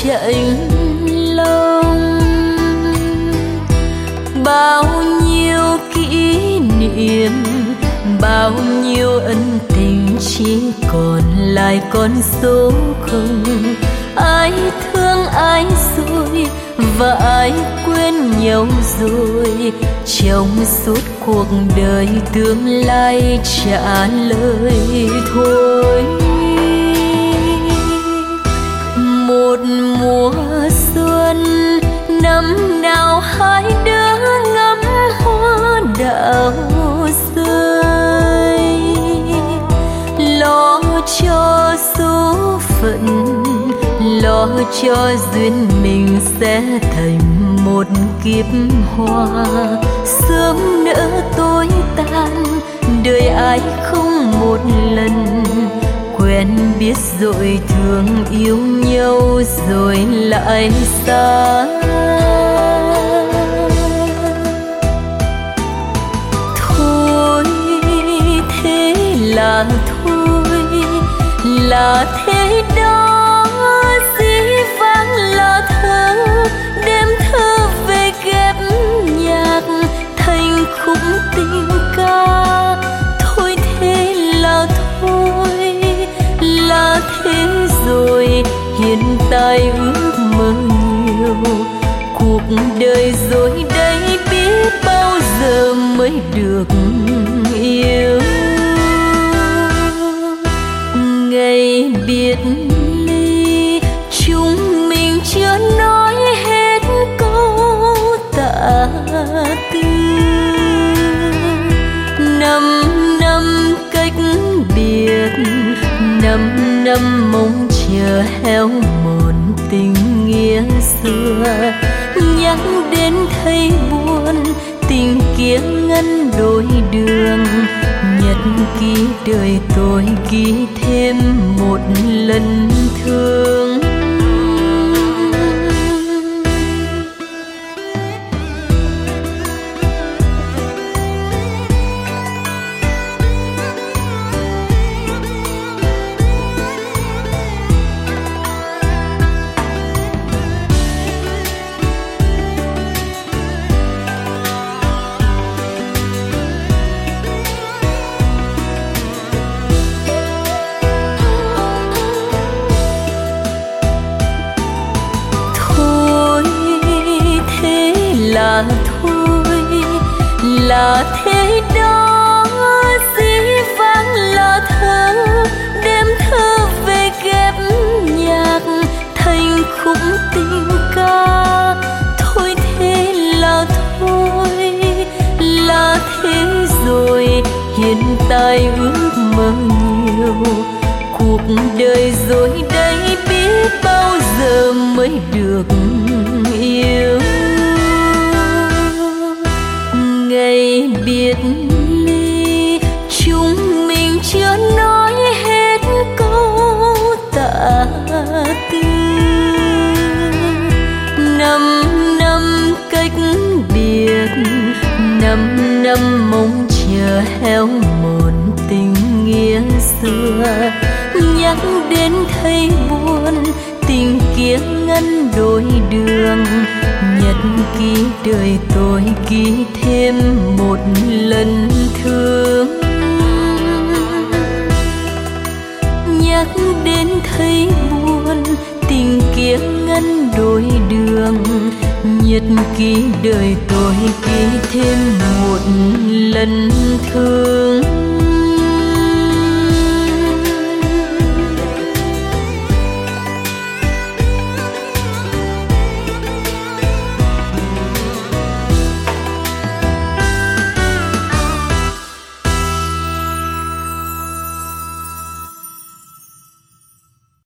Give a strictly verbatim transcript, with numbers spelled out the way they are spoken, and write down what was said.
chạnh lòng. Bao nhiêu kỷ niệm, bao nhiêu ân tình chỉ còn lại con số không. Ai thương ai rồi và ai quên nhau rồi, trong suốt cuộc đời tương lai trả lời thôi. Một mùa xuân năm nào hai đứa ngắm hoa đào rơi, lo cho số phận, lo cho duyên mình sẽ thành một kiếp hoa. Sớm nỡ tối tan, đời ai không một lần quen biết rồi thương yêu nhau rồi lại xa. Thôi thế là thôi, là thế đó, dĩ vãng là thơ, đem thơ về ghép nhạc thành khúc tình ca. Thôi thế là thôi, là thế rồi, hiện tại ước mơ nhiều. Cuộc đời rồi đây biết bao giờ mới được yêu. Ngày biệt ly chúng mình chưa nói hết câu tạ tư. Năm năm cách biệt, năm năm mong chờ héo mòn tình nghĩa xưa. Nhắc đến thấy buồn, tình kia ngăn đôi đường. Nhật ký đời tôi ghi thêm một lần thương. Là thôi, là thế đó, dĩ vãng là thơ, đem thơ về ghép nhạc thành khúc tình ca. Thôi thế là thôi, là thế rồi, hiện tại ước mơ nhiều. Cuộc đời rồi đây biết bao giờ mới được yêu. Ngày biệt ly chúng mình chưa nói hết câu tạ tư. Năm năm cách biệt, năm năm mong chờ héo mòn tình nghĩa xưa. Nhắc đến thấy buồn, tình kia ngăn đôi đường. Nhật ký đời tôi ghi thêm một lần thương. Nhắc đến thấy buồn, tình kia ngăn đôi đường. Nhật ký đời tôi ghi thêm một lần thương.